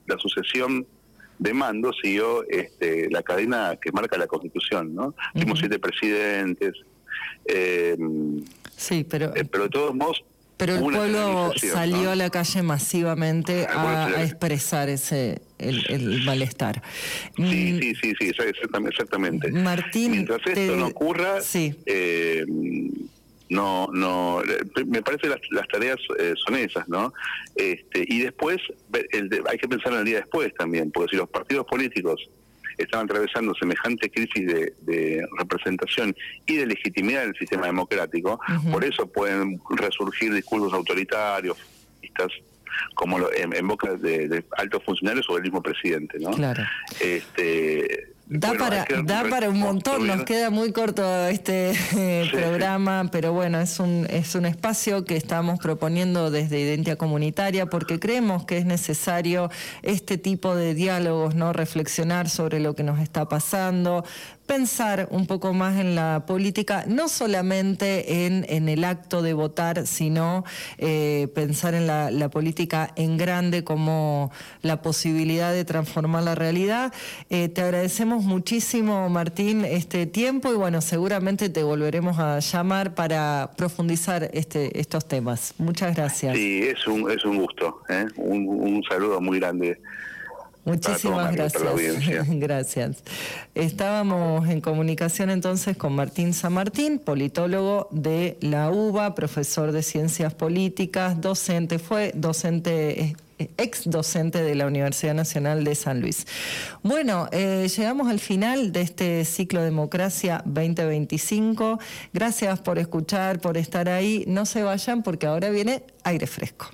la sucesión de mando siguió este, la cadena que marca la Constitución, ¿no? Uh-huh. Tuvimos siete presidentes, eh, sí, pero... Eh, pero de todos modos... Pero el pueblo salió, ¿no?, a la calle masivamente a, a expresar ese el, el malestar. Sí, sí, sí, sí, exactamente. Martín, mientras esto te... no ocurra, sí. eh, no, no, me parece que las, las tareas eh, son esas, ¿no? Este, y después el de, hay que pensar en el día después también, porque si los partidos políticos están atravesando semejante crisis de, de representación y de legitimidad del sistema democrático, uh-huh. por eso pueden resurgir discursos autoritarios, como lo, en, en boca de, de altos funcionarios o del mismo presidente, ¿no? Claro. Este, Da, bueno, para, que, da para un montón, nos queda muy corto este eh, sí, programa, sí. pero bueno, es un es un espacio que estamos proponiendo desde Identia Comunitaria porque creemos que es necesario este tipo de diálogos, ¿no? Reflexionar sobre lo que nos está pasando, pensar un poco más en la política, no solamente en, en el acto de votar, sino eh, pensar en la, la política en grande como la posibilidad de transformar la realidad. Eh, te agradecemos muchísimo, Martín, este tiempo y bueno, seguramente te volveremos a llamar para profundizar este, estos temas. Muchas gracias. Sí, es un, es un gusto, ¿eh? un, un saludo muy grande. Muchísimas gracias. Gracias. Estábamos en comunicación entonces con Martín San Martín, politólogo de la UBA, profesor de Ciencias Políticas, docente, fue docente, ex docente de la Universidad Nacional de San Luis. Bueno, eh, llegamos al final de este ciclo Democracia veinte veinticinco. Gracias por escuchar, por estar ahí. No se vayan porque ahora viene aire fresco.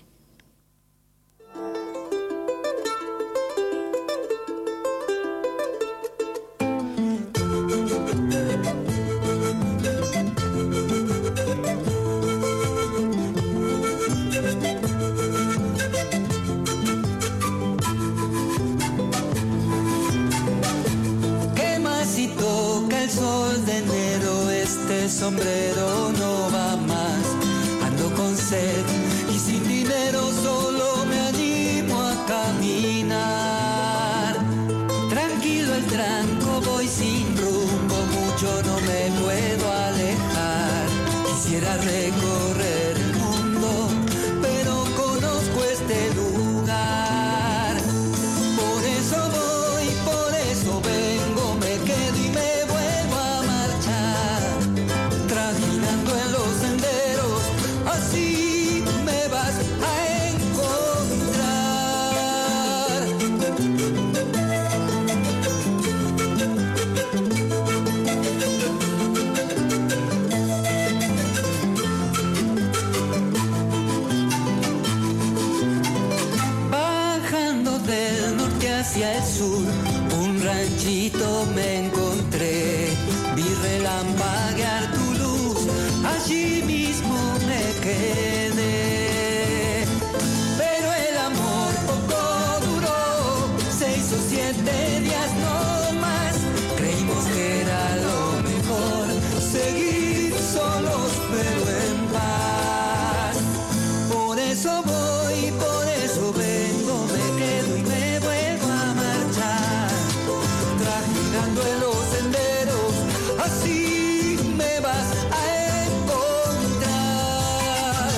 Sombrero no va más, ando con sed y sin dinero solo me animo a caminar. Tranquilo el tranco, voy sin rumbo, mucho no me puedo alejar. Quisiera recorrer el mundo, pero conozco este lugar. Por eso voy, por eso vengo, me quedo y me vuelvo a marchar. Trajinando en los senderos, así me vas a encontrar. Bajando del norte hacia el sur, un ranchito me encontré. Vi relampaguear tu luz, allí mismo me quedé. Pero el amor poco duró, seis o siete días no más. Creímos que era lo mejor, seguir solos pero en paz. Por eso voy, por eso vengo, me quedo y me vuelvo a marchar. Trajinando en los senderos, así me vas a encontrar.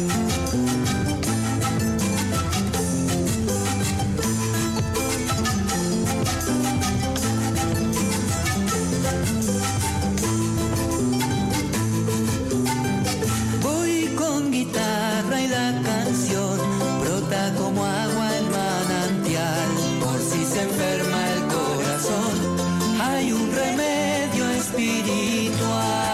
Voy con guitarra y la canción brota como agua el manantial. Por si se enferma el corazón, hay un remedio espiritual.